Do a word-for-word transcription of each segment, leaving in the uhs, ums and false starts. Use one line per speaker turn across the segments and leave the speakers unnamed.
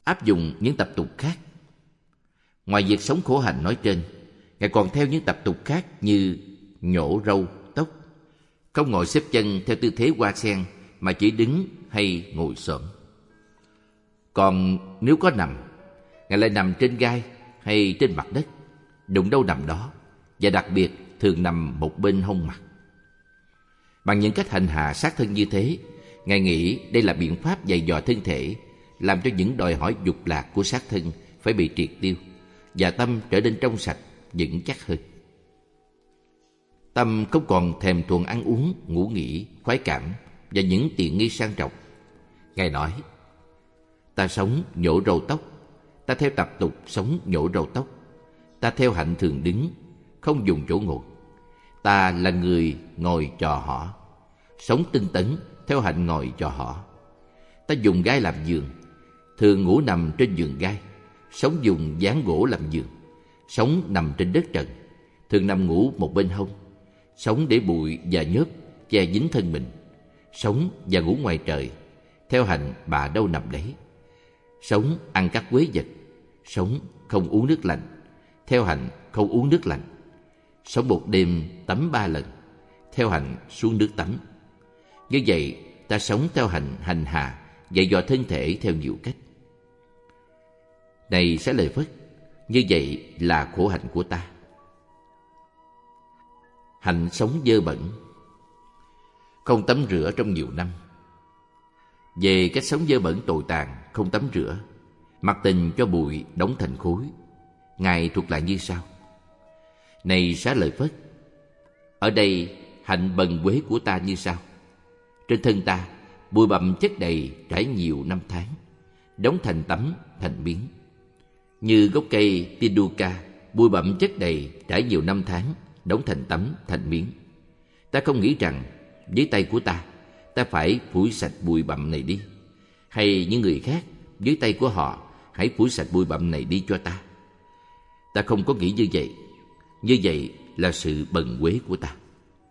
áp dụng những tập tục khác. Ngoài việc sống khổ hạnh nói trên, Ngài còn theo những tập tục khác như nhổ râu, tóc, không ngồi xếp chân theo tư thế hoa sen mà chỉ đứng hay ngồi xổm. Còn nếu có nằm, Ngài lại nằm trên gai hay trên mặt đất, đụng đâu nằm đó, và đặc biệt thường nằm một bên hông mặt. Bằng những cách hành hạ xác thân như thế, Ngài nghĩ đây là biện pháp dày dò thân thể, làm cho những đòi hỏi dục lạc của xác thân phải bị triệt tiêu, và tâm trở nên trong sạch, vững chắc hơn. Tâm không còn thèm thuồng ăn uống, ngủ nghỉ, khoái cảm và những tiện nghi sang trọng. Ngài nói, ta sống nhổ râu tóc, ta theo tập tục sống nhổ râu tóc, ta theo hạnh thường đứng, không dùng chỗ ngồi. Ta là người ngồi chò hõ, sống tinh tấn theo hạnh ngồi chò hõ. Ta dùng gai làm giường, thường ngủ nằm trên giường gai, sống dùng ván gỗ làm giường, sống nằm trên đất trần, thường nằm ngủ một bên hông, sống để bụi và nhớp che dính thân mình, sống và ngủ ngoài trời, theo hạnh bà đâu nằm đấy, sống ăn các quế vật, sống không uống nước lạnh, theo hạnh không uống nước lạnh, sống một đêm tắm ba lần, theo hạnh xuống nước tắm. Như vậy, ta sống theo hạnh hành hạ, dạy dò thân thể theo nhiều cách. Này Xá Lợi Phất, như vậy là khổ hạnh của ta. Hạnh sống dơ bẩn, không tắm rửa trong nhiều năm. Về cách sống dơ bẩn tồi tàn, không tắm rửa, mặc tình cho bụi đóng thành khối, Ngài thuật lại như sau. Này Xá Lợi Phất, ở đây hạnh bần quế của ta như sau. Trên thân ta, bụi bặm chất đầy trải nhiều năm tháng, đóng thành tấm, thành miếng. Như gốc cây Piduca, bụi bặm chất đầy trải nhiều năm tháng, đóng thành tấm, thành miếng. Ta không nghĩ rằng với tay của ta, ta phải phủi sạch bụi bặm này đi, hay những người khác với tay của họ hãy phủi sạch bụi bặm này đi cho ta. Ta không có nghĩ như vậy. Như vậy là sự bần quế của ta.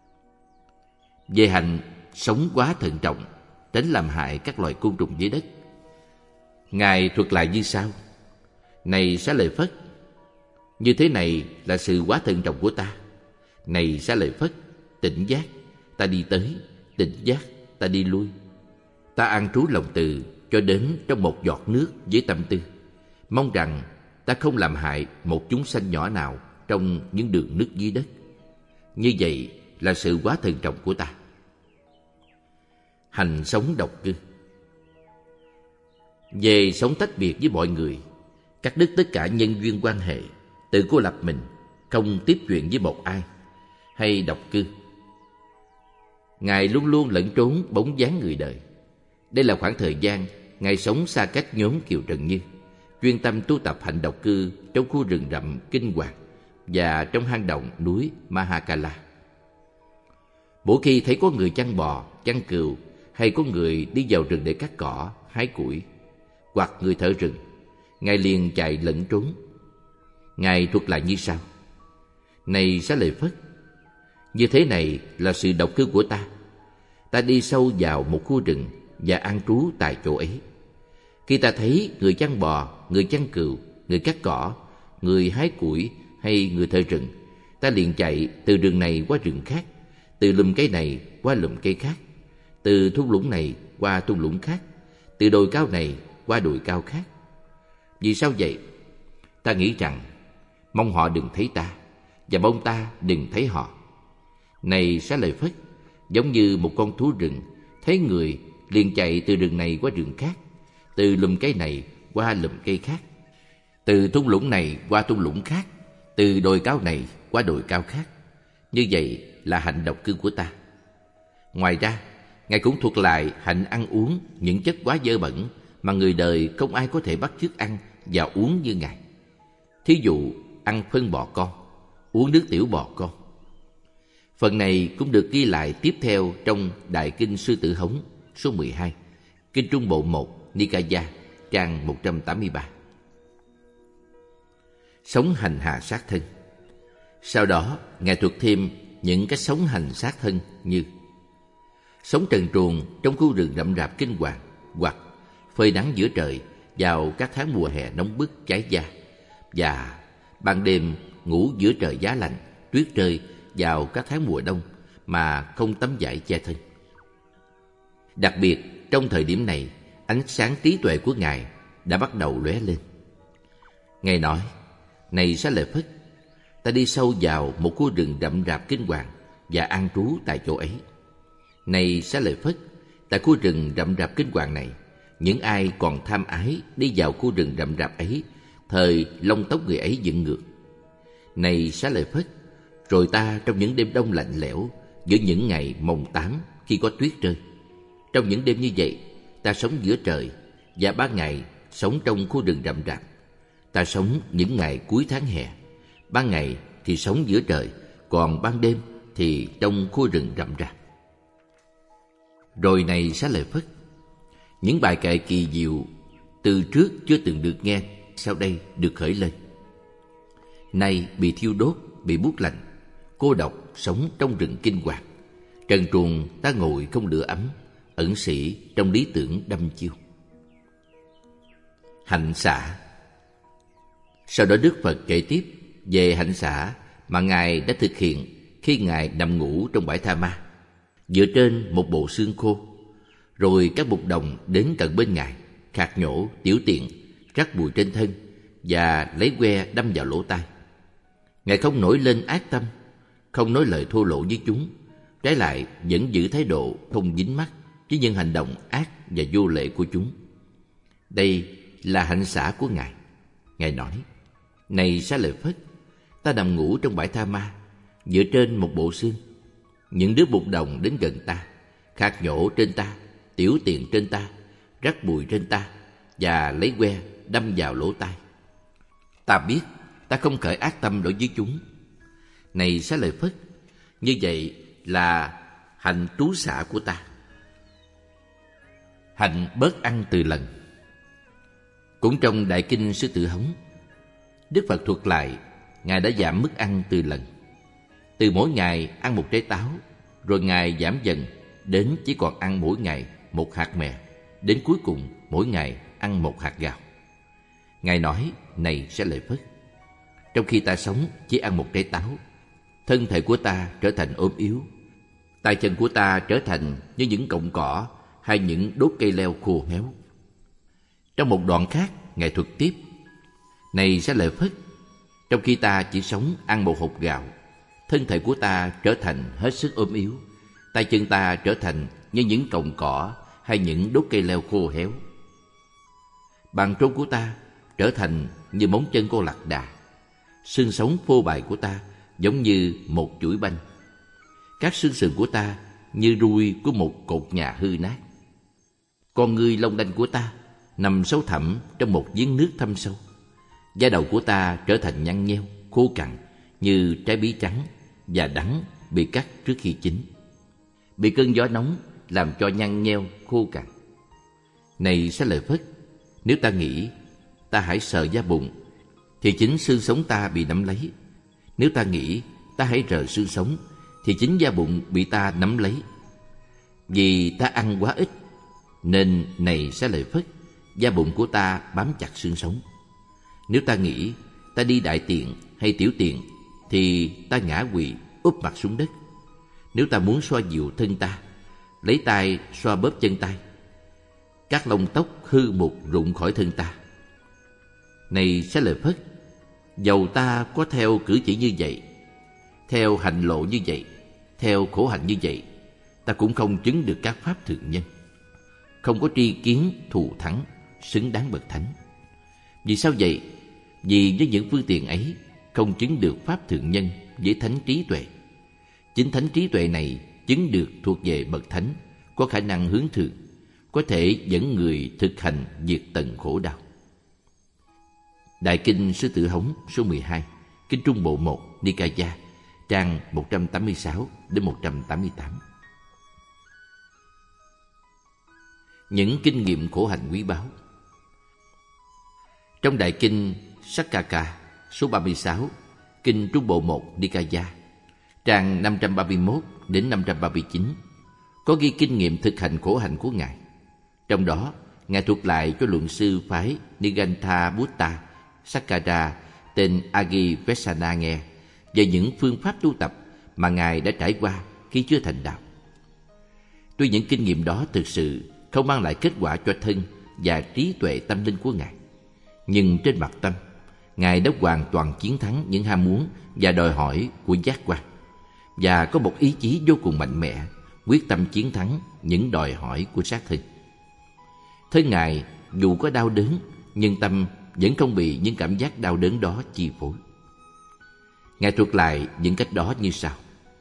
Về hạnh sống quá thận trọng, tránh làm hại các loài côn trùng dưới đất, Ngài thuật lại như sau. Này Xá Lợi Phất, như thế này là sự quá thận trọng của ta. Này Xá Lợi Phất, tỉnh giác, ta đi tới, tỉnh giác, ta đi lui. Ta an trú lòng từ cho đến trong một giọt nước với tâm tư, mong rằng ta không làm hại một chúng sanh nhỏ nào trong những đường nước dưới đất. Như vậy là sự quá thận trọng của ta. Hành sống độc cư. Về sống tách biệt với mọi người, cắt đứt tất cả nhân duyên quan hệ, tự cô lập mình, không tiếp chuyện với một ai, hay độc cư. Ngài luôn luôn lẫn trốn bóng dáng người đời. Đây là khoảng thời gian Ngài sống xa cách nhóm Kiều Trần Như, chuyên tâm tu tập hạnh độc cư trong khu rừng rậm kinh hoàng và trong hang động núi Mahakala. Mỗi khi thấy có người chăn bò, chăn cừu, hay có người đi vào rừng để cắt cỏ, hái củi, hoặc người thợ rừng, Ngài liền chạy lẫn trốn. Ngài thuật lại như sau. Này Xá Lợi Phất, như thế này là sự độc cư của ta. Ta đi sâu vào một khu rừng và an trú tại chỗ ấy. Khi ta thấy người chăn bò, người chăn cừu, người cắt cỏ, người hái củi hay người thợ rừng, ta liền chạy từ rừng này qua rừng khác, từ lùm cây này qua lùm cây khác, từ thung lũng này qua thung lũng khác, từ đồi cao này qua đồi cao khác. Vì sao vậy? Ta nghĩ rằng mong họ đừng thấy ta, và mong ta đừng thấy họ. Này Xá Lợi Phất, giống như một con thú rừng thấy người liền chạy từ rừng này qua rừng khác, từ lùm cây này qua lùm cây khác, từ thung lũng này qua thung lũng khác, từ đồi cao này qua đồi cao khác. Như vậy là hạnh độc cư của ta. Ngoài ra, Ngài cũng thuật lại hạnh ăn uống những chất quá dơ bẩn mà người đời không ai có thể bắt chước ăn và uống như Ngài. Thí dụ, ăn phân bò con, uống nước tiểu bò con. Phần này cũng được ghi lại tiếp theo trong Đại Kinh Sư Tử Hống số mười hai, Kinh Trung Bộ một, Nikaya, trang một trăm tám mươi ba. Sống hành hạ sát thân. Sau đó, Ngài thuật thêm những cách sống hành sát thân như sống trần truồng trong khu rừng rậm rạp kinh hoàng, hoặc phơi nắng giữa trời vào các tháng mùa hè nóng bức cháy da, và ban đêm ngủ giữa trời giá lạnh, tuyết rơi vào các tháng mùa đông mà không tấm vải che thân. Đặc biệt trong thời điểm này, ánh sáng trí tuệ của Ngài đã bắt đầu lóe lên. Ngài nói: "Này Xá Lợi Phất, ta đi sâu vào một khu rừng rậm rạp kinh hoàng và an trú tại chỗ ấy. Này Xá Lợi Phất, tại khu rừng rậm rạp kinh hoàng này, những ai còn tham ái đi vào khu rừng rậm rạp ấy, thời lông tóc người ấy dựng ngược. Này Xá Lợi Phất, rồi ta trong những đêm đông lạnh lẽo, giữa những ngày mồng tám khi có tuyết rơi, trong những đêm như vậy, ta sống giữa trời, và ban ngày sống trong khu rừng rậm rạp. Ta sống những ngày cuối tháng hè, ban ngày thì sống giữa trời, còn ban đêm thì trong khu rừng rậm rạp." Rồi này Xá Lợi Phất, những bài kệ kỳ diệu từ trước chưa từng được nghe sau đây được khởi lên. Nay bị thiêu đốt, bị buốt lạnh, cô độc sống trong rừng kinh hoàng, trần truồng ta ngồi không lửa ấm, ẩn sĩ trong lý tưởng đăm chiêu. Hạnh xả. Sau đó Đức Phật kể tiếp về hạnh xả mà Ngài đã thực hiện khi Ngài nằm ngủ trong bãi Tha Ma, dựa trên một bộ xương khô. Rồi các bụt đồng đến cận bên Ngài, khạc nhổ, tiểu tiện, rắc bụi trên thân và lấy que đâm vào lỗ tai. Ngài không nổi lên ác tâm, không nói lời thô lỗ với chúng, trái lại vẫn giữ thái độ không dính mắc với những hành động ác và vô lễ của chúng. Đây là hạnh xả của Ngài. Ngài nói: "Này Xá Lợi Phất, ta nằm ngủ trong bãi Tha Ma, dựa trên một bộ xương. Những đứa bụt đồng đến gần ta, khạc nhổ trên ta, tiểu tiện trên ta, rắc bụi trên ta và lấy que đâm vào lỗ tai. Ta biết ta không khởi ác tâm đối với chúng. Này Xá Lợi Phất, như vậy là hạnh trú xả của ta." Hạnh bớt ăn từ lần. Cũng trong Đại Kinh Sư Tử Hống, Đức Phật thuật lại Ngài đã giảm mức ăn từ lần. Từ mỗi ngày ăn một trái táo, rồi Ngài giảm dần đến chỉ còn ăn mỗi ngày một hạt mè, đến cuối cùng mỗi ngày ăn một hạt gạo. Ngài nói: "Này Xá Lợi Phất, trong khi ta sống chỉ ăn một trái táo, thân thể của ta trở thành ốm yếu, tay chân của ta trở thành như những cọng cỏ hay những đốt cây leo khô héo." Trong một đoạn khác, Ngài thuật tiếp: "Này Xá Lợi Phất, trong khi ta chỉ sống ăn một hột gạo, thân thể của ta trở thành hết sức ốm yếu, tay chân ta trở thành như những cọng cỏ hay những đốt cây leo khô héo. Bàn trôn của ta trở thành như móng chân con lạc đà, xương sống phô bày của ta giống như một chuỗi banh, các xương sườn của ta như rui của một cột nhà hư nát. Con ngươi long đanh của ta nằm sâu thẳm trong một giếng nước thâm sâu. Da đầu của ta trở thành nhăn nheo, khô cằn như trái bí trắng và đắng bị cắt trước khi chín, bị cơn gió nóng làm cho nhăn nheo, khô cằn. Này Xá Lợi Phất, nếu ta nghĩ ta hãy sờ da bụng, thì chính xương sống ta bị nắm lấy. Nếu ta nghĩ ta hãy rờ xương sống, thì chính da bụng bị ta nắm lấy. Vì ta ăn quá ít, nên này Xá Lợi Phất, da bụng của ta bám chặt xương sống. Nếu ta nghĩ ta đi đại tiện hay tiểu tiện, thì ta ngã quỵ úp mặt xuống đất. Nếu ta muốn xoa dịu thân ta, lấy tay xoa bóp chân tay, các lông tóc hư mục rụng khỏi thân ta. Này Xá Lợi Phất, dầu ta có theo cử chỉ như vậy, theo hành lộ như vậy, theo khổ hạnh như vậy, ta cũng không chứng được các pháp thượng nhân, không có tri kiến thù thắng, xứng đáng bậc thánh. Vì sao vậy? Vì với những phương tiện ấy không chứng được pháp thượng nhân với thánh trí tuệ. Chính thánh trí tuệ này chứng được thuộc về bậc thánh, có khả năng hướng thượng, có thể dẫn người thực hành diệt tận khổ đau. Đại Kinh Sư Tử Hống số mười hai, Kinh Trung Bộ một, Nikaya, trang một trăm tám mươi sáu đến một trăm tám mươi tám. Những kinh nghiệm khổ hạnh quý báu. Trong Đại Kinh Sakkaka số ba mươi sáu, Kinh Trung Bộ một, Nikaya, trang năm trăm ba mươi mốt đến năm trăm ba mươi chín, có ghi kinh nghiệm thực hành khổ hạnh của Ngài. Trong đó, Ngài thuật lại cho luận sư phái Nigantha Buddha Sakara tên Agivesana nghe về những phương pháp tu tập mà Ngài đã trải qua khi chưa thành đạo. Tuy những kinh nghiệm đó thực sự không mang lại kết quả cho thân và trí tuệ tâm linh của Ngài, nhưng trên mặt tâm, Ngài đã hoàn toàn chiến thắng những ham muốn và đòi hỏi của giác quan, và có một ý chí vô cùng mạnh mẽ, quyết tâm chiến thắng những đòi hỏi của xác thân. Thân Ngài dù có đau đớn, nhưng tâm vẫn không bị những cảm giác đau đớn đó chi phối. Ngài thuật lại những cách đó như sau.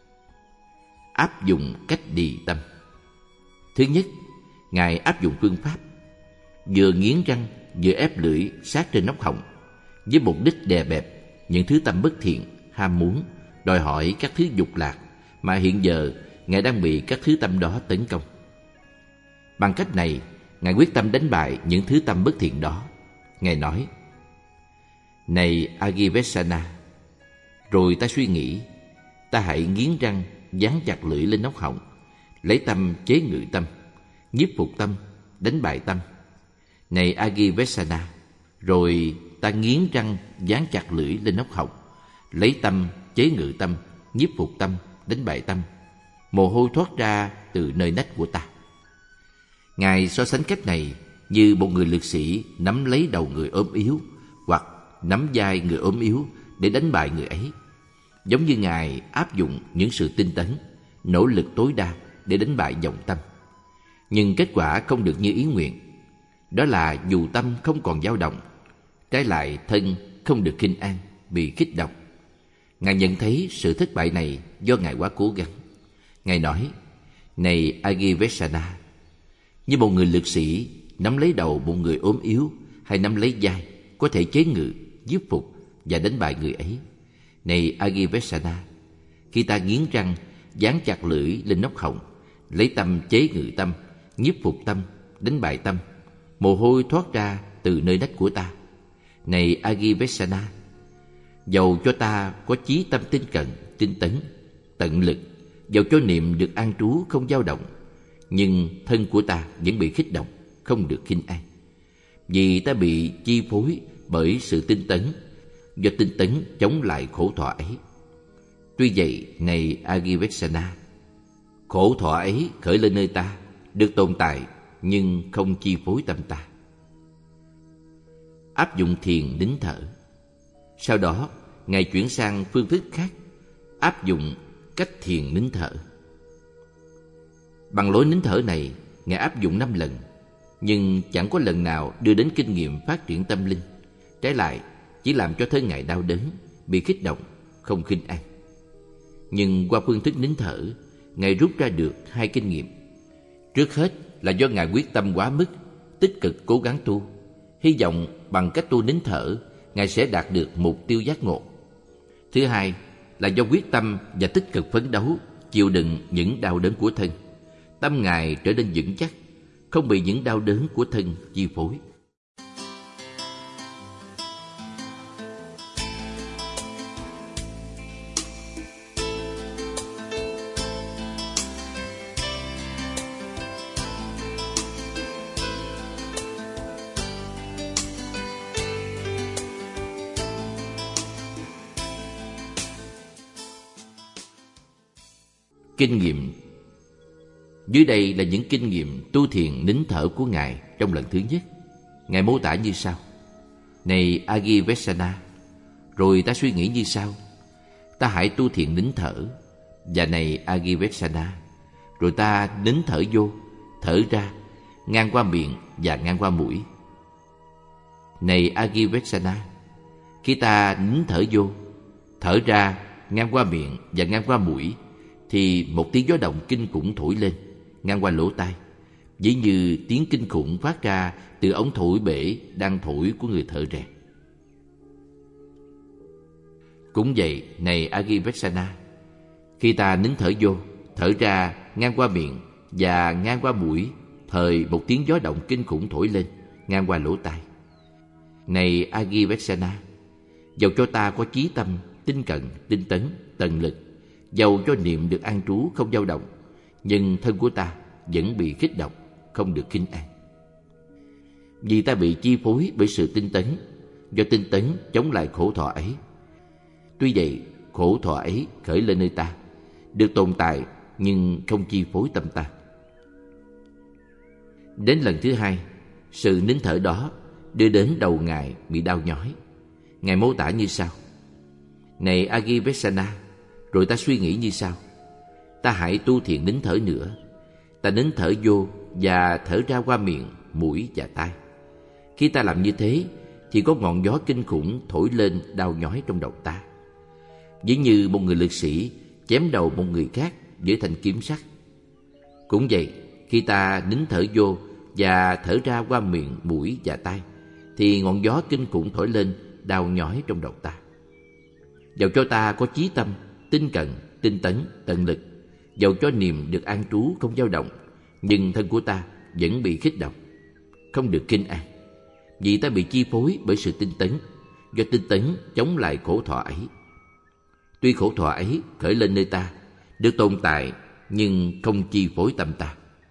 Áp dụng cách đì tâm. Thứ nhất, Ngài áp dụng phương pháp vừa nghiến răng vừa ép lưỡi sát trên nóc họng, với mục đích đè bẹp những thứ tâm bất thiện, ham muốn, đòi hỏi các thứ dục lạc mà hiện giờ Ngài đang bị các thứ tâm đó tấn công. Bằng cách này, Ngài quyết tâm đánh bại những thứ tâm bất thiện đó. Ngài nói: Này Agivesana, rồi ta suy nghĩ, ta hãy nghiến răng, dán chặt lưỡi lên nóc họng, lấy tâm chế ngự tâm, nhiếp phục tâm, đánh bại tâm. Này Agivesana, rồi ta nghiến răng, dán chặt lưỡi lên nóc họng, lấy tâm chế ngự tâm, nhiếp phục tâm, đánh bại tâm. Mồ hôi thoát ra từ nơi nách của ta. Ngài so sánh cách này như một người lực sĩ nắm lấy đầu người ốm yếu hoặc nắm vai người ốm yếu để đánh bại người ấy. Giống như Ngài áp dụng những sự tinh tấn, nỗ lực tối đa để đánh bại vọng tâm. Nhưng kết quả không được như ý nguyện. Đó là dù tâm không còn dao động, trái lại thân không được khinh an, bị kích động. Ngài nhận thấy sự thất bại này do Ngài quá cố gắng. Ngài nói: Này Agivesana, như một người lực sĩ nắm lấy đầu một người ốm yếu hay nắm lấy vai, có thể chế ngự, giúp phục và đánh bại người ấy. Này Agivesana, khi ta nghiến răng, dán chặt lưỡi lên nóc họng, lấy tâm chế ngự tâm, nhiếp phục tâm, đánh bại tâm, mồ hôi thoát ra từ nơi nách của ta. Này Agivesana, dầu cho ta có chí tâm tinh cận, tinh tấn, tận lực, dầu cho niệm được an trú không dao động, nhưng thân của ta vẫn bị kích động, không được khinh an, vì ta bị chi phối bởi sự tinh tấn, do tinh tấn chống lại khổ thọ ấy. Tuy vậy, này Agivesana, khổ thọ ấy khởi lên nơi ta, được tồn tại nhưng không chi phối tâm ta. Áp dụng thiền nín thở. Sau đó, Ngài chuyển sang phương thức khác, áp dụng cách thiền nín thở. Bằng lối nín thở này, Ngài áp dụng năm lần, nhưng chẳng có lần nào đưa đến kinh nghiệm phát triển tâm linh. Trái lại, chỉ làm cho thân Ngài đau đớn, bị kích động, không khinh an. Nhưng qua phương thức nín thở, Ngài rút ra được hai kinh nghiệm. Trước hết là do Ngài quyết tâm quá mức, tích cực cố gắng tu, hy vọng bằng cách tu nín thở, Ngài sẽ đạt được mục tiêu giác ngộ. Thứ hai là do quyết tâm và tích cực phấn đấu, chịu đựng những đau đớn của thân. Tâm Ngài trở nên vững chắc, không bị những đau đớn của thân chi phối. Kinh nghiệm. Dưới đây là những kinh nghiệm tu thiền nín thở của Ngài trong lần thứ nhất. Ngài mô tả như sau: Này Agivesana, rồi ta suy nghĩ như sau: ta hãy tu thiền nín thở. Và này Agivesana, rồi ta nín thở vô, thở ra, ngang qua miệng và ngang qua mũi. Này Agivesana, khi ta nín thở vô, thở ra, ngang qua miệng và ngang qua mũi, thì một tiếng gió động kinh khủng thổi lên, ngang qua lỗ tai, ví như tiếng kinh khủng phát ra từ ống thổi bể đang thổi của người thợ rèn. Cũng vậy, này Agivesana, khi ta nín thở vô, thở ra, ngang qua miệng và ngang qua mũi, thời một tiếng gió động kinh khủng thổi lên, ngang qua lỗ tai. Này Agivesana, dầu cho ta có chí tâm, tinh cận, tinh tấn, tận lực, dầu cho niệm được an trú không dao động, nhưng thân của ta vẫn bị kích động, không được khinh an. Vì ta bị chi phối bởi sự tinh tấn, do tinh tấn chống lại khổ thọ ấy. Tuy vậy, khổ thọ ấy khởi lên nơi ta, được tồn tại nhưng không chi phối tâm ta. Đến lần thứ hai, sự nín thở đó đưa đến đầu Ngài bị đau nhói. Ngài mô tả như sau: Này Agivesana, rồi ta suy nghĩ như sau: Ta hãy tu thiền nín thở nữa. Ta nín thở vô và thở ra qua miệng, mũi và tai. Khi ta làm như thế thì có ngọn gió kinh khủng thổi lên đau nhói trong đầu ta, ví như một người lực sĩ chém đầu một người khác với thanh kiếm sắt. Cũng vậy, khi ta nín thở vô và thở ra qua miệng, mũi và tai thì ngọn gió kinh khủng thổi lên đau nhói trong đầu ta. Dầu cho ta có chí tâm, tinh cận, tinh tấn, tận lực, dầu cho niềm được an trú không dao động, nhưng thân của ta vẫn bị khích động, không được kinh an, vì ta bị chi phối bởi sự tinh tấn, do tinh tấn chống lại khổ thọ ấy. Tuy khổ thọ ấy khởi lên nơi ta, được tồn tại nhưng không chi phối tâm ta.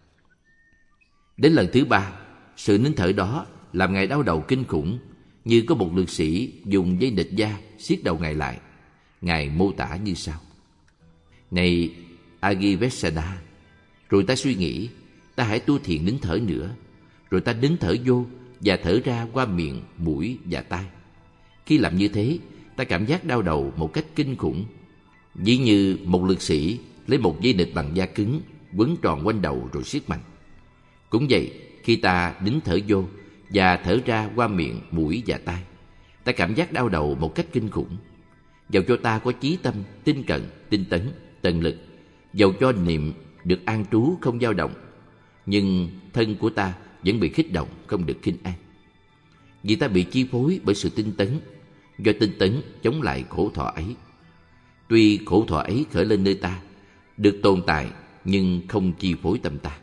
Đến lần thứ ba, sự nín thở đó làm Ngài đau đầu kinh khủng, như có một lực sĩ dùng dây nịt da siết đầu Ngài lại. Ngài mô tả như sau: Này Agivesana, rồi ta suy nghĩ, ta hãy tu thiền nín thở nữa. Rồi ta nín thở vô và thở ra qua miệng, mũi và tai. Khi làm như thế, ta cảm giác đau đầu một cách kinh khủng, ví như một lực sĩ lấy một dây nịt bằng da cứng quấn tròn quanh đầu rồi siết mạnh. Cũng vậy, khi ta nín thở vô và thở ra qua miệng, mũi và tai, ta cảm giác đau đầu một cách kinh khủng. Dầu cho ta có chí tâm, tinh cận, tinh tấn, tận lực, dầu cho niệm được an trú không dao động, nhưng thân của ta vẫn bị khích động, không được kinh an, vì ta bị chi phối bởi sự tinh tấn, do tinh tấn chống lại khổ thọ ấy. Tuy khổ thọ ấy khởi lên nơi ta, được tồn tại nhưng không chi phối tâm ta.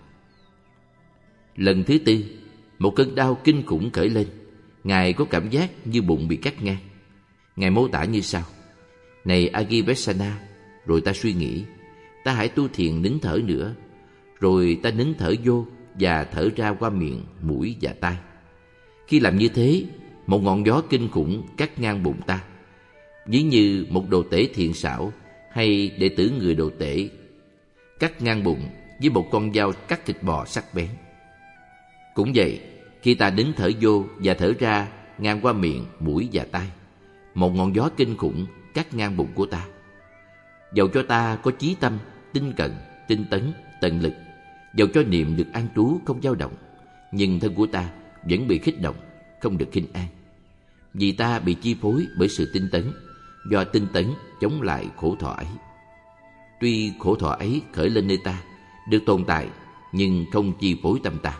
Lần thứ tư, một cơn đau kinh khủng khởi lên. Ngài có cảm giác như bụng bị cắt ngang. Ngài mô tả như sau: Này Agivesana, rồi ta suy nghĩ, ta hãy tu thiền nín thở nữa. Rồi ta nín thở vô và thở ra qua miệng, mũi và tai. Khi làm như thế, một ngọn gió kinh khủng cắt ngang bụng ta, ví như một đồ tể thiện xảo hay đệ tử người đồ tể cắt ngang bụng với một con dao cắt thịt bò sắc bén. Cũng vậy, khi ta nín thở vô và thở ra ngang qua miệng, mũi và tai, một ngọn gió kinh khủng cắt ngang bụng của ta. Dầu cho ta có chí tâm, tinh cận, tinh tấn, tận lực, dầu cho niệm được an trú không dao động, nhưng thân của ta vẫn bị khích động, không được kinh an, vì ta bị chi phối bởi sự tinh tấn, do tinh tấn chống lại khổ thọ ấy. Tuy khổ thọ ấy khởi lên nơi ta, được tồn tại, nhưng không chi phối tâm ta.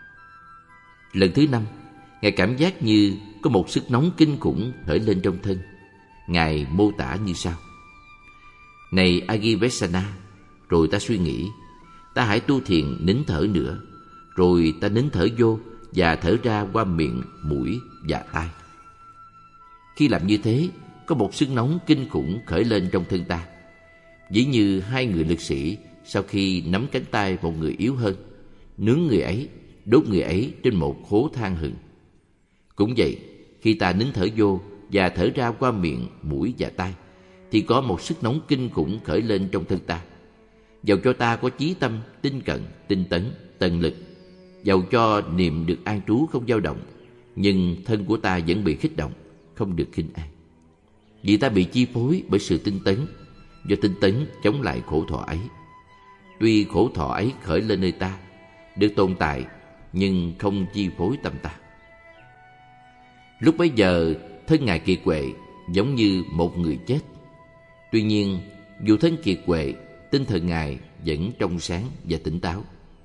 Lần thứ năm, Ngài cảm giác như có một sức nóng kinh khủng khởi lên trong thân. Ngài mô tả như sau: Này Agivesana, rồi ta suy nghĩ, ta hãy tu thiền nín thở nữa. Rồi ta nín thở vô và thở ra qua miệng, mũi và tai. Khi làm như thế, có một sức nóng kinh khủng khởi lên trong thân ta, ví như hai người lực sĩ sau khi nắm cánh tay một người yếu hơn, nướng người ấy, đốt người ấy trên một hố than hừng. Cũng vậy, khi ta nín thở vô và thở ra qua miệng, mũi và tai, thì có một sức nóng kinh khủng khởi lên trong thân ta. Dầu cho ta có chí tâm, tinh cận, tinh tấn, tận lực, dầu cho niệm được an trú không dao động, nhưng thân của ta vẫn bị khích động, không được kinh an, vì ta bị chi phối bởi sự tinh tấn, do tinh tấn chống lại khổ thọ ấy. Tuy khổ thọ ấy khởi lên nơi ta, được tồn tại, nhưng không chi phối tâm ta. Lúc bấy giờ, thân Ngài kiệt quệ giống như một người chết. Tuy nhiên, dù thân kiệt quệ, tinh thần Ngài vẫn trong sáng và tỉnh táo.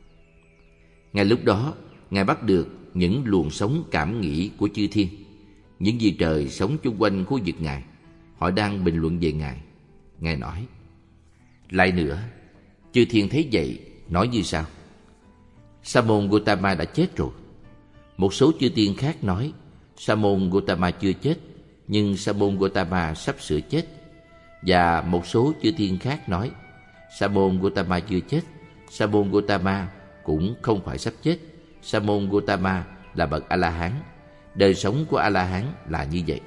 Ngay lúc đó, Ngài bắt được những luồng sống cảm nghĩ của chư thiên, những vị trời sống chung quanh khu vực Ngài. Họ đang bình luận về Ngài. Ngài nói: Lại nữa, chư thiên thấy vậy, nói như sau: Sa môn Gotama đã chết rồi. Một số chư thiên khác nói: Sa môn Gotama chưa chết, nhưng Sa môn Gotama sắp sửa chết. Và một số chư thiên khác nói: Sa môn Gotama chưa chết, Sa môn Gotama cũng không phải sắp chết, Sa môn Gotama là bậc A-la-hán. Đời sống của A-la-hán là như vậy.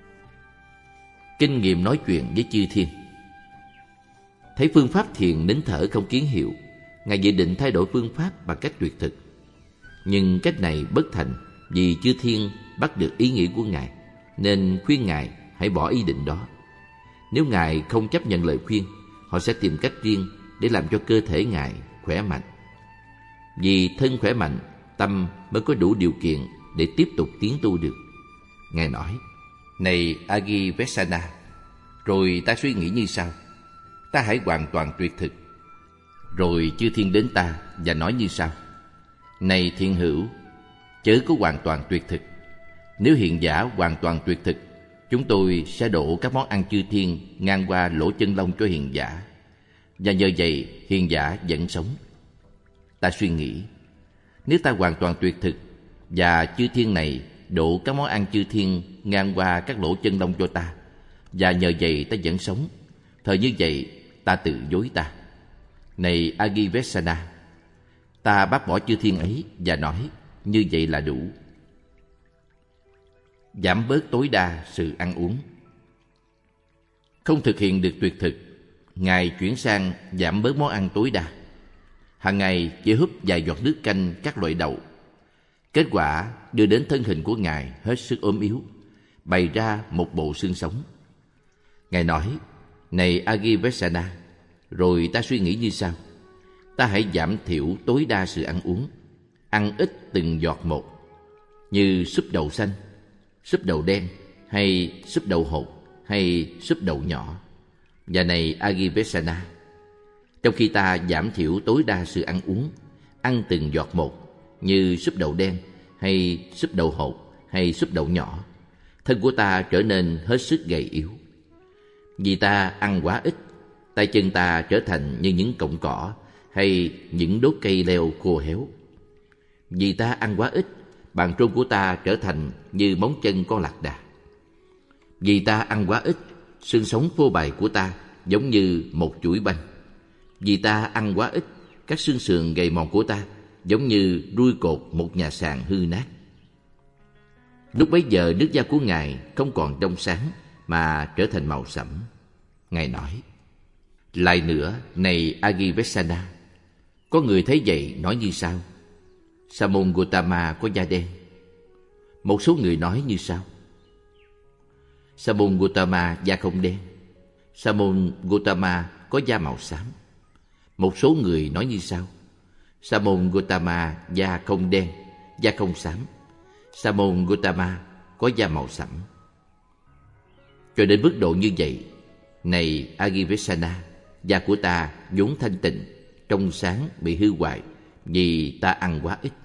Kinh nghiệm nói chuyện với chư thiên. Thấy phương pháp thiền nín thở không kiến hiệu, Ngài dự định thay đổi phương pháp bằng cách tuyệt thực. Nhưng cách này bất thành vì chư thiên bắt được ý nghĩ của Ngài, nên khuyên Ngài hãy bỏ ý định đó. Nếu Ngài không chấp nhận lời khuyên, họ sẽ tìm cách riêng để làm cho cơ thể Ngài khỏe mạnh. Vì thân khỏe mạnh, tâm mới có đủ điều kiện để tiếp tục tiến tu được. Ngài nói: Này Agivesana, rồi ta suy nghĩ như sau: ta hãy hoàn toàn tuyệt thực. Rồi chư thiên đến ta và nói như sau: Này thiện hữu, chớ có hoàn toàn tuyệt thực. Nếu hiện giả hoàn toàn tuyệt thực, chúng tôi sẽ đổ các món ăn chư thiên ngang qua lỗ chân lông cho hiền giả, và nhờ vậy hiền giả vẫn sống. Ta suy nghĩ, nếu ta hoàn toàn tuyệt thực và chư thiên này đổ các món ăn chư thiên ngang qua các lỗ chân lông cho ta, và nhờ vậy ta vẫn sống, thời như vậy ta tự dối ta. Này Agivesana, ta bác bỏ chư thiên ấy và nói như vậy là đủ. Giảm bớt tối đa sự ăn uống. Không thực hiện được tuyệt thực, Ngài chuyển sang giảm bớt món ăn tối đa. Hàng ngày chỉ húp vài giọt nước canh các loại đậu. Kết quả đưa đến thân hình của Ngài hết sức ốm yếu, bày ra một bộ xương sống. Ngài nói: Này Agivesana, rồi ta suy nghĩ như sau: ta hãy giảm thiểu tối đa sự ăn uống, ăn ít từng giọt một, như súp đậu xanh, súp đậu đen, hay súp đậu hột, hay súp đậu nhỏ. Và này Agivesana, trong khi ta giảm thiểu tối đa sự ăn uống, ăn từng giọt một, như súp đậu đen, hay súp đậu hột, hay súp đậu nhỏ, thân của ta trở nên hết sức gầy yếu. Vì ta ăn quá ít, tay chân ta trở thành như những cọng cỏ hay những đốt cây leo khô héo. Vì ta ăn quá ít, bàn chân của ta trở thành như móng chân con lạc đà. Vì ta ăn quá ít, xương sống phô bày của ta giống như một chuỗi banh. Vì ta ăn quá ít, các xương sườn gầy mòn của ta giống như đuôi cột một nhà sàn hư nát. Lúc bấy giờ nước da của Ngài không còn trong sáng mà trở thành màu sẫm. Ngài nói: Lại nữa, này Agivesana, có người thấy vậy nói như sau: Sa môn Gotama có da đen. Một số người nói như sau: Sa môn Gotama da không đen. Sa môn Gotama có da màu xám. Một số người nói như sau: Sa môn Gotama da không đen, da không xám. Sa môn Gotama có da màu sẫm. Cho đến mức độ như vậy, này Agivesana, da của ta vốn thanh tịnh, trong sáng bị hư hoại vì ta ăn quá ít.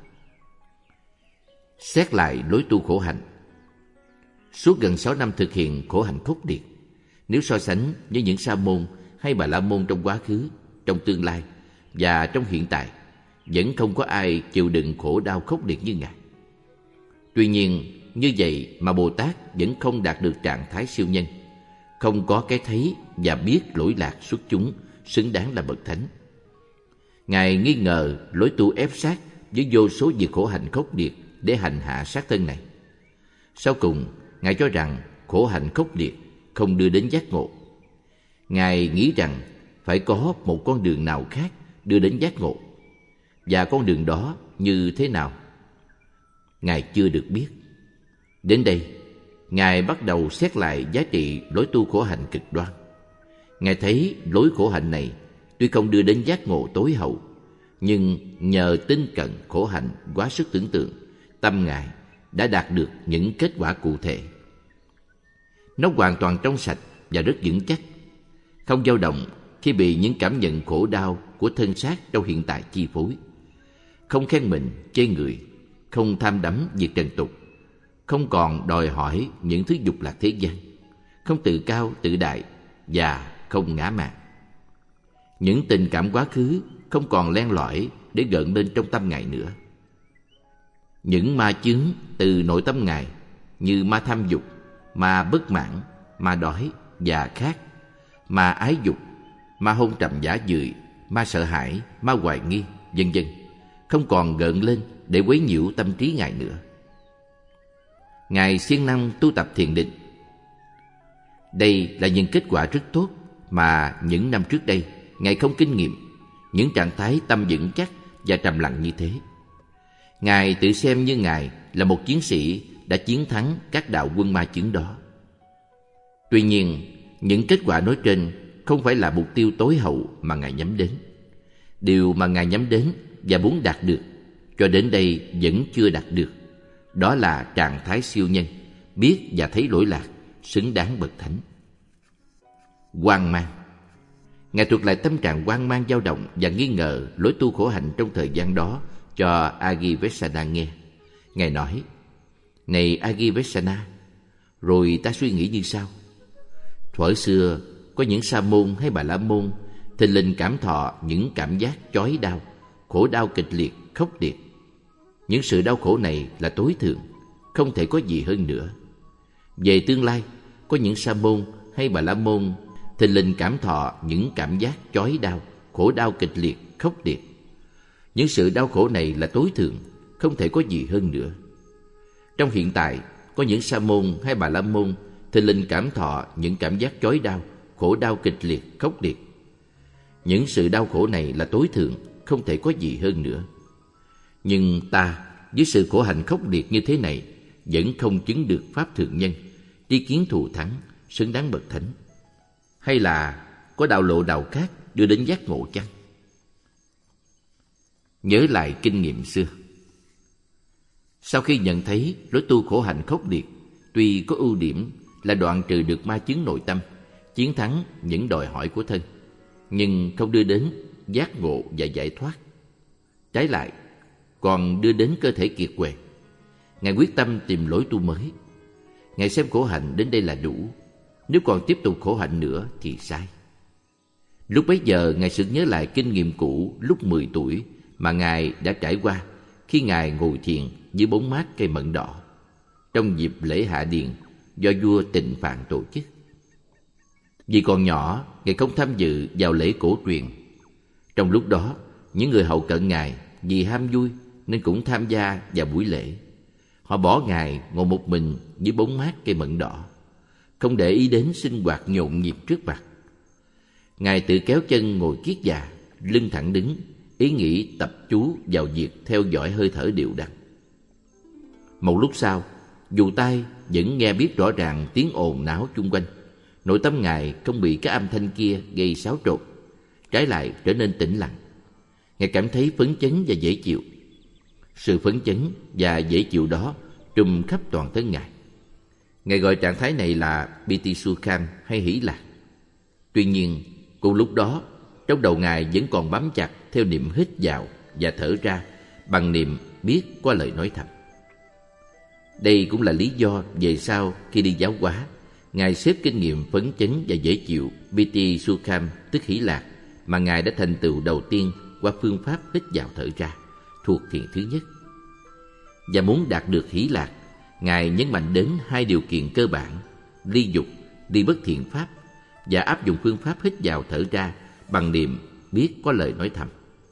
Xét lại lối tu khổ hạnh. Suốt gần sáu năm thực hiện khổ hạnh khốc liệt, nếu so sánh với những sa môn hay bà la môn trong quá khứ, trong tương lai và trong hiện tại, vẫn không có ai chịu đựng khổ đau khốc liệt như Ngài. Tuy nhiên, như vậy mà Bồ Tát vẫn không đạt được trạng thái siêu nhân, không có cái thấy và biết lỗi lạc xuất chúng, xứng đáng là bậc thánh. Ngài nghi ngờ lối tu ép sát với vô số việc khổ hạnh khốc liệt để hành hạ xác thân này. Sau cùng, Ngài cho rằng khổ hạnh khốc liệt không đưa đến giác ngộ. Ngài nghĩ rằng phải có một con đường nào khác đưa đến giác ngộ. Và con đường đó như thế nào? Ngài chưa được biết. Đến đây, Ngài bắt đầu xét lại giá trị lối tu khổ hạnh cực đoan. Ngài thấy lối khổ hạnh này tuy không đưa đến giác ngộ tối hậu, nhưng nhờ tinh cận khổ hạnh quá sức tưởng tượng, tâm Ngài đã đạt được những kết quả cụ thể. Nó hoàn toàn trong sạch và rất vững chắc, không dao động khi bị những cảm nhận khổ đau của thân xác trong hiện tại chi phối. Không khen mình, chê người, không tham đắm việc trần tục, không còn đòi hỏi những thứ dục lạc thế gian, không tự cao tự đại và không ngã mạn. Những tình cảm quá khứ không còn len lỏi để gợn lên trong tâm Ngài nữa. Những ma chướng từ nội tâm Ngài như ma tham dục, ma bất mãn, ma đói và khát, ma ái dục, ma hôn trầm giả dưỡi, ma sợ hãi, ma hoài nghi, vân vân, không còn gợn lên để quấy nhiễu tâm trí Ngài nữa. Ngài siêng năng tu tập thiền định. Đây là những kết quả rất tốt mà những năm trước đây Ngài không kinh nghiệm những trạng thái tâm vững chắc và trầm lặng như thế. Ngài tự xem như Ngài là một chiến sĩ đã chiến thắng các đạo quân ma chướng đó. Tuy nhiên, những kết quả nói trên không phải là mục tiêu tối hậu mà Ngài nhắm đến. Điều mà Ngài nhắm đến và muốn đạt được cho đến đây vẫn chưa đạt được. Đó là trạng thái siêu nhân, biết và thấy lỗi lạc, xứng đáng bậc thánh. Hoang mang. Ngài thuật lại tâm trạng hoang mang dao động và nghi ngờ lối tu khổ hạnh trong thời gian đó cho Agivesana nghe. Ngài nói: Này Agivesana, rồi ta suy nghĩ như sau. Thuở xưa, có những sa môn hay bà la môn thình lình cảm thọ những cảm giác chói đau, khổ đau kịch liệt, khốc liệt. Những sự đau khổ này là tối thượng, không thể có gì hơn nữa. Về tương lai, có những sa môn hay bà la môn thình lình cảm thọ những cảm giác chói đau, khổ đau kịch liệt, khốc liệt. Những sự đau khổ này là tối thượng, không thể có gì hơn nữa. Trong hiện tại, có những sa môn hay bà la môn thình lình cảm thọ những cảm giác chói đau, khổ đau kịch liệt, khốc liệt. Những sự đau khổ này là tối thượng, không thể có gì hơn nữa. Nhưng ta, với sự khổ hạnh khốc liệt như thế này, vẫn không chứng được pháp thượng nhân, tri kiến thù thắng, xứng đáng bậc thánh. Hay là có đạo lộ nào khác đưa đến giác ngộ chăng? Nhớ lại kinh nghiệm xưa. Sau khi nhận thấy lối tu khổ hạnh khốc liệt tuy có ưu điểm là đoạn trừ được ma chướng nội tâm, chiến thắng những đòi hỏi của thân, nhưng không đưa đến giác ngộ và giải thoát. Trái lại, còn đưa đến cơ thể kiệt quệ. Ngài quyết tâm tìm lối tu mới. Ngài xem khổ hạnh đến đây là đủ. Nếu còn tiếp tục khổ hạnh nữa thì sai. Lúc bấy giờ, Ngài sực nhớ lại kinh nghiệm cũ lúc mười tuổi mà Ngài đã trải qua khi Ngài ngồi thiền dưới bóng mát cây mận đỏ trong dịp lễ hạ điền do vua Tịnh Phạn tổ chức. Vì còn nhỏ, Ngài không tham dự vào lễ cổ truyền. Trong lúc đó, những người hậu cận Ngài vì ham vui nên cũng tham gia vào buổi lễ. Họ bỏ Ngài ngồi một mình dưới bóng mát cây mận đỏ, không để ý đến sinh hoạt nhộn nhịp trước mặt. Ngài tự kéo chân ngồi kiết già, lưng thẳng đứng, ý nghĩ tập chú vào việc theo dõi hơi thở đều đặn. Một lúc sau, dù tai vẫn nghe biết rõ ràng tiếng ồn náo chung quanh, nội tâm Ngài không bị các âm thanh kia gây xáo trộn, trái lại trở nên tĩnh lặng. Ngài cảm thấy phấn chấn và dễ chịu. Sự phấn chấn và dễ chịu đó trùm khắp toàn thân Ngài. Ngài gọi trạng thái này là Piti Sukham hay hỷ lạc. Tuy nhiên, cùng lúc đó, trong đầu Ngài vẫn còn bám chặt theo niệm hít vào và thở ra bằng niệm biết qua lời nói thầm. Đây cũng là lý do về sau khi đi giáo hóa, Ngài xếp kinh nghiệm phấn chấn và dễ chịu Piti Sukham tức hỷ lạc mà Ngài đã thành tựu đầu tiên qua phương pháp hít vào thở ra thuộc thiền thứ nhất. Và muốn đạt được hỷ lạc, Ngài nhấn mạnh đến hai điều kiện cơ bản: ly dục, ly bất thiện pháp, và áp dụng phương pháp hít vào thở ra bằng niệm biết có lời nói thầm.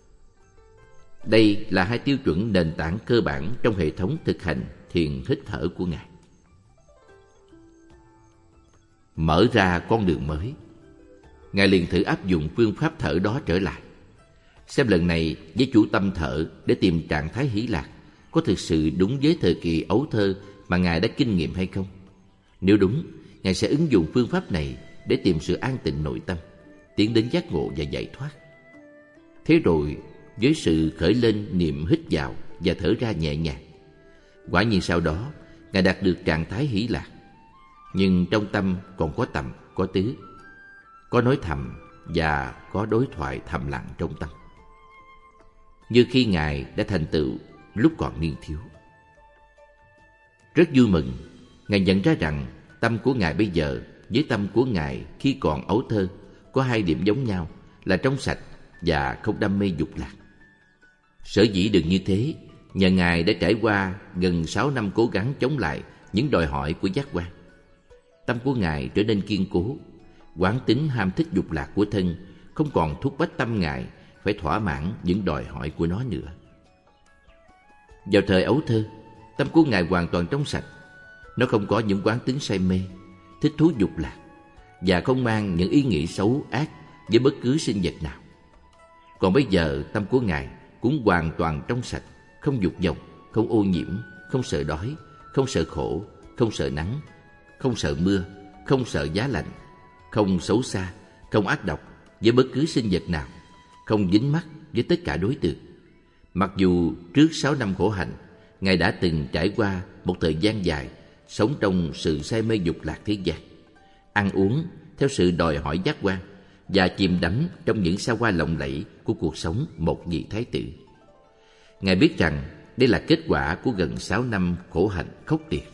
Đây là hai tiêu chuẩn nền tảng cơ bản trong hệ thống thực hành thiền hít thở của Ngài. Mở ra con đường mới, Ngài liền thử áp dụng phương pháp thở đó trở lại, xem lần này với chủ tâm thở để tìm trạng thái hỷ lạc có thực sự đúng với thời kỳ ấu thơ mà Ngài đã kinh nghiệm hay không. Nếu đúng, Ngài sẽ ứng dụng phương pháp này để tìm sự an tịnh nội tâm, tiến đến giác ngộ và giải thoát. Thế rồi, với sự khởi lên niệm hít vào và thở ra nhẹ nhàng, quả nhiên sau đó Ngài đạt được trạng thái hỷ lạc. Nhưng trong tâm còn có tầm, có tứ, có nói thầm và có đối thoại thầm lặng trong tâm, như khi Ngài đã thành tựu lúc còn niên thiếu. Rất vui mừng, Ngài nhận ra rằng tâm của Ngài bây giờ với tâm của Ngài khi còn ấu thơ có hai điểm giống nhau là trong sạch và không đam mê dục lạc. Sở dĩ được như thế, nhờ Ngài đã trải qua gần sáu năm cố gắng chống lại những đòi hỏi của giác quan. Tâm của Ngài trở nên kiên cố, quán tính ham thích dục lạc của thân không còn thúc bách tâm Ngài phải thỏa mãn những đòi hỏi của nó nữa. Vào thời ấu thơ, tâm của Ngài hoàn toàn trong sạch. Nó không có những quán tính say mê, thích thú dục lạc, và không mang những ý nghĩ xấu ác với bất cứ sinh vật nào. Còn bây giờ tâm của Ngài cũng hoàn toàn trong sạch, không dục vọng, không ô nhiễm, không sợ đói, không sợ khổ, không sợ nắng, không sợ mưa, không sợ giá lạnh, không xấu xa, không ác độc với bất cứ sinh vật nào, không dính mắc với tất cả đối tượng. Mặc dù trước sáu năm khổ hạnh, Ngài đã từng trải qua một thời gian dài sống trong sự say mê dục lạc thế gian, ăn uống theo sự đòi hỏi giác quan và chìm đắm trong những xa hoa lộng lẫy của cuộc sống một vị thái tử. Ngài biết rằng đây là kết quả của gần sáu năm khổ hạnh khốc liệt.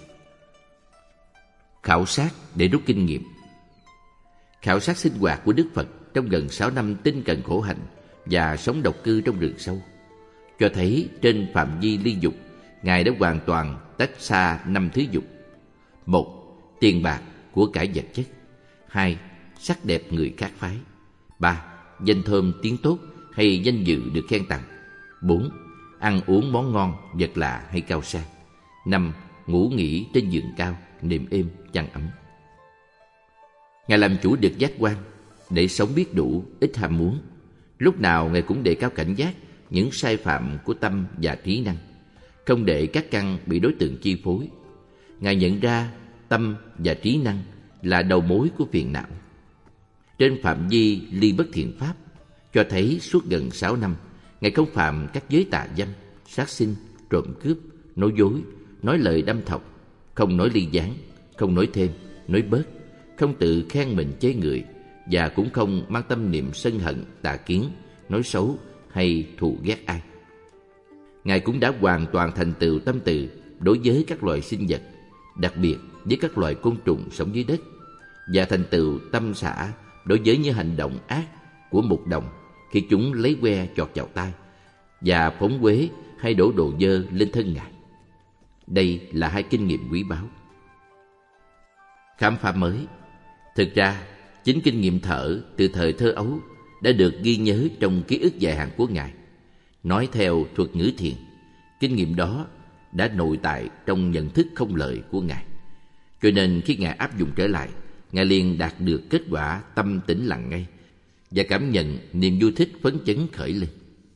Khảo sát để rút kinh nghiệm. Khảo sát sinh hoạt của Đức Phật trong gần sáu năm tinh cần khổ hạnh và sống độc cư trong rừng sâu cho thấy trên phạm vi ly dục, Ngài đã hoàn toàn tách xa năm thứ dục. Một, tiền bạc, của cải vật chất. Hai, sắc đẹp người khác phái. Ba, danh thơm tiếng tốt hay danh dự được khen tặng. Bốn, ăn uống món ngon, vật lạ hay cao sang. Năm, ngủ nghỉ trên giường cao, nệm êm, chăn ấm. Ngài làm chủ được giác quan để sống biết đủ, ít ham muốn. Lúc nào Ngài cũng đề cao cảnh giác những sai phạm của tâm và trí năng, không để các căn bị đối tượng chi phối. Ngài nhận ra tâm và trí năng là đầu mối của phiền não. Trên phạm vi ly bất thiện pháp, cho thấy suốt gần sáu năm, Ngài không phạm các giới tà dâm, sát sinh, trộm cướp, nói dối, nói lời đâm thọc, không nói ly gián, không nói thêm, nói bớt, không tự khen mình chê người, và cũng không mang tâm niệm sân hận, tà kiến, nói xấu hay thù ghét ai. Ngài cũng đã hoàn toàn thành tựu tâm từ đối với các loài sinh vật, đặc biệt với các loài côn trùng sống dưới đất, và thành tựu tâm xả đối với những hành động ác của mục đồng khi chúng lấy que chọt vào tai và phóng uế hay đổ đồ dơ lên thân Ngài. Đây là hai kinh nghiệm quý báu. Khám phá mới. Thực ra, chính kinh nghiệm thở từ thời thơ ấu đã được ghi nhớ trong ký ức dài hạn của Ngài. Nói theo thuật ngữ thiền, kinh nghiệm đó đã nội tại trong nhận thức không lời của Ngài. Cho nên khi Ngài áp dụng trở lại, Ngài liền đạt được kết quả tâm tĩnh lặng ngay và cảm nhận niềm vui thích phấn chấn khởi lên.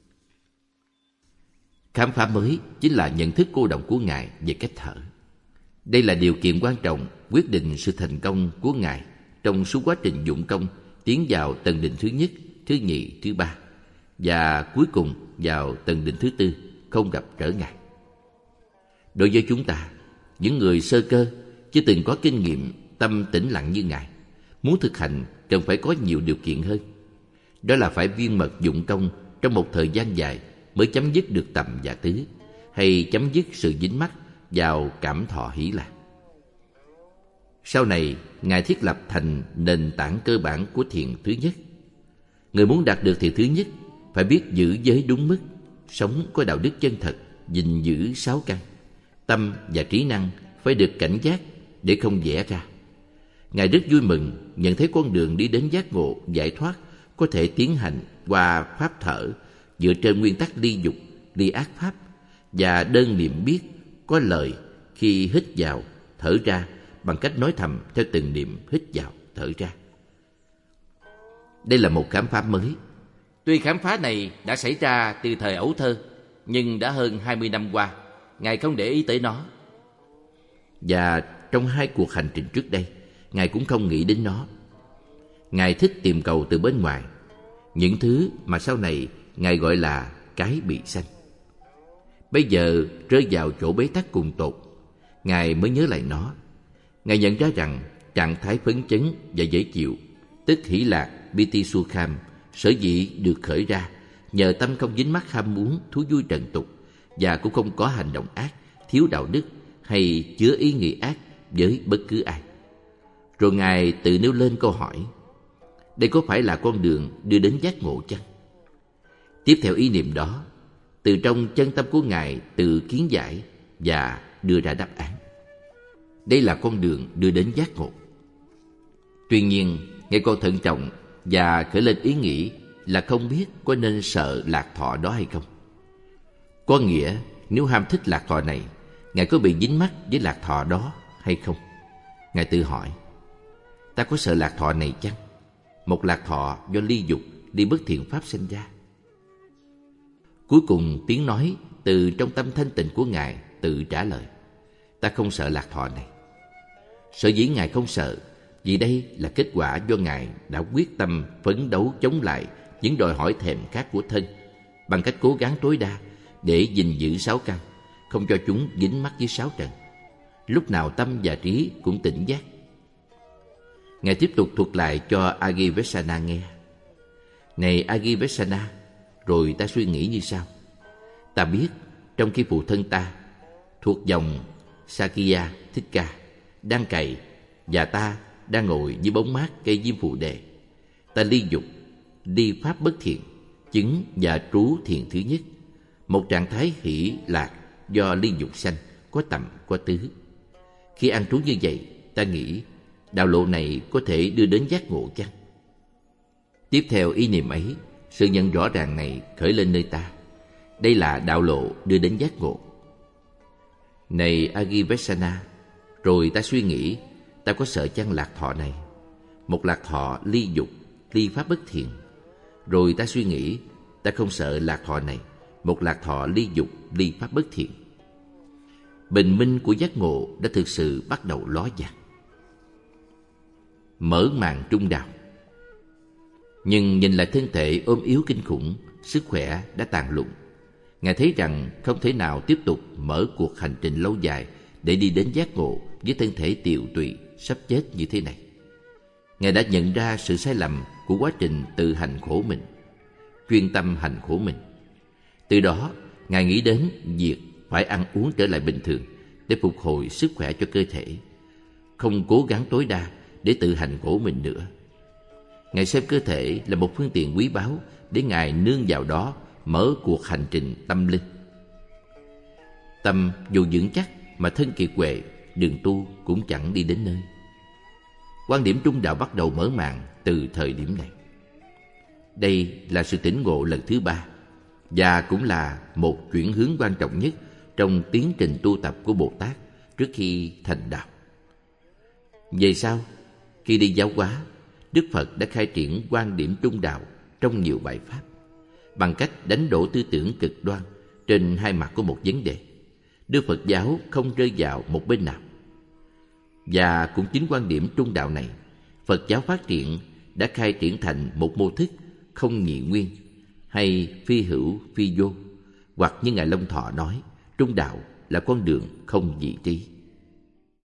Khám phá mới chính là nhận thức cô đọng của Ngài về cách thở. Đây là điều kiện quan trọng quyết định sự thành công của Ngài trong suốt quá trình dụng công tiến vào tầng định thứ nhất, thứ nhì, thứ ba và cuối cùng vào tầng định thứ tư không gặp trở ngại. Đối với chúng ta, những người sơ cơ chưa từng có kinh nghiệm tâm tĩnh lặng như Ngài, muốn thực hành cần phải có nhiều điều kiện hơn. Đó là phải viên mật dụng công trong một thời gian dài mới chấm dứt được tầm và tứ, hay chấm dứt sự dính mắc vào cảm thọ hỷ lạc. Sau này, Ngài thiết lập thành nền tảng cơ bản của thiền thứ nhất. Người muốn đạt được thiền thứ nhất phải biết giữ giới đúng mức, sống có đạo đức chân thật, gìn giữ sáu căn. Tâm và trí năng phải được cảnh giác để không vẽ ra. Ngài rất vui mừng nhận thấy con đường đi đến giác ngộ, giải thoát có thể tiến hành qua pháp thở dựa trên nguyên tắc ly dục, ly ác pháp và đơn niệm biết có lời khi hít vào, thở ra bằng cách nói thầm theo từng niệm hít vào, thở ra. Đây là một khám phá mới. Tuy khám phá này đã xảy ra từ thời ấu thơ, nhưng đã hơn hai mươi năm qua, Ngài không để ý tới nó. Và trong hai cuộc hành trình trước đây, Ngài cũng không nghĩ đến nó. Ngài thích tìm cầu từ bên ngoài, những thứ mà sau này Ngài gọi là cái bị sanh. Bây giờ rơi vào chỗ bế tắc cùng tột, Ngài mới nhớ lại nó. Ngài nhận ra rằng trạng thái phấn chấn và dễ chịu, tức hỷ lạc Piti Sukham, sở dĩ được khởi ra nhờ tâm không dính mắc ham muốn thú vui trần tục và cũng không có hành động ác, thiếu đạo đức hay chứa ý nghĩ ác với bất cứ ai. Rồi Ngài tự nêu lên câu hỏi: đây có phải là con đường đưa đến giác ngộ chăng? Tiếp theo ý niệm đó, từ trong chân tâm của Ngài tự kiến giải và đưa ra đáp án. Đây là con đường đưa đến giác ngộ. Tuy nhiên, Ngài còn thận trọng và khởi lên ý nghĩ là không biết có nên sợ lạc thọ đó hay không. Có nghĩa, nếu ham thích lạc thọ này, Ngài có bị dính mắc với lạc thọ đó hay không? Ngài tự hỏi, ta có sợ lạc thọ này chăng? Một lạc thọ do ly dục, ly bất thiện pháp sinh ra. Cuối cùng tiếng nói từ trong tâm thanh tịnh của Ngài tự trả lời, ta không sợ lạc thọ này. Sở dĩ Ngài không sợ, vì đây là kết quả do Ngài đã quyết tâm phấn đấu chống lại những đòi hỏi thèm khát của thân, bằng cách cố gắng tối đa để gìn giữ sáu căn, không cho chúng dính mắc với sáu trần. Lúc nào tâm và trí cũng tỉnh giác. Ngài tiếp tục thuật lại cho Agivesana nghe. Này Agivesana, rồi ta suy nghĩ như sau. Ta biết trong khi phụ thân ta thuộc dòng Sakya Thích Ca đang cày, và ta đang ngồi dưới bóng mát cây diêm phù đề, ta ly dục, ly pháp bất thiện, chứng và trú thiện thứ nhất, một trạng thái hỷ lạc do ly dục sanh, có tầm có tứ. Khi ăn trú như vậy, ta nghĩ đạo lộ này có thể đưa đến giác ngộ chăng? Tiếp theo ý niệm ấy, sự nhận rõ ràng này khởi lên nơi ta. Đây là đạo lộ đưa đến giác ngộ. Này Agivesana, rồi ta suy nghĩ, ta có sợ chăng lạc thọ này? Một lạc thọ ly dục, ly pháp bất thiện. Rồi ta suy nghĩ, ta không sợ lạc thọ này, một lạc thọ ly dục, ly pháp bất thiện. Bình minh của giác ngộ đã thực sự bắt đầu ló dạng. Mở màn trung đạo. Nhưng nhìn lại thân thể ôm yếu kinh khủng, sức khỏe đã tàn lụn. Ngài thấy rằng không thể nào tiếp tục mở cuộc hành trình lâu dài để đi đến giác ngộ với thân thể tiều tụy, sắp chết như thế này. Ngài đã nhận ra sự sai lầm của quá trình tự hành khổ mình, chuyên tâm hành khổ mình. Từ đó, Ngài nghĩ đến việc phải ăn uống trở lại bình thường để phục hồi sức khỏe cho cơ thể, không cố gắng tối đa để tự hành khổ mình nữa. Ngài xem cơ thể là một phương tiện quý báu để Ngài nương vào đó mở cuộc hành trình tâm linh. Tâm dù vững chắc mà thân kiệt quệ, đường tu cũng chẳng đi đến nơi. Quan điểm trung đạo bắt đầu mở màn từ thời điểm này. Đây là sự tỉnh ngộ lần thứ ba, và cũng là một chuyển hướng quan trọng nhất trong tiến trình tu tập của Bồ Tát trước khi thành đạo. Về sau, khi đi giáo hóa, Đức Phật đã khai triển quan điểm trung đạo trong nhiều bài pháp, bằng cách đánh đổ tư tưởng cực đoan trên hai mặt của một vấn đề, đưa Phật giáo không rơi vào một bên nào. Và cũng chính quan điểm trung đạo này, Phật giáo phát triển đã khai triển thành một mô thức không nhị nguyên, hay phi hữu phi vô, hoặc như Ngài Long Thọ nói, trung đạo là con đường không vị trí.